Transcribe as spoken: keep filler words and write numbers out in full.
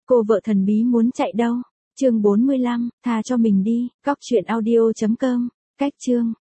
Cô vợ thần bí muốn chạy đâu? Chương bốn mươi lăm, tha cho mình đi. Cóc truyện audio chấm com. Cách chương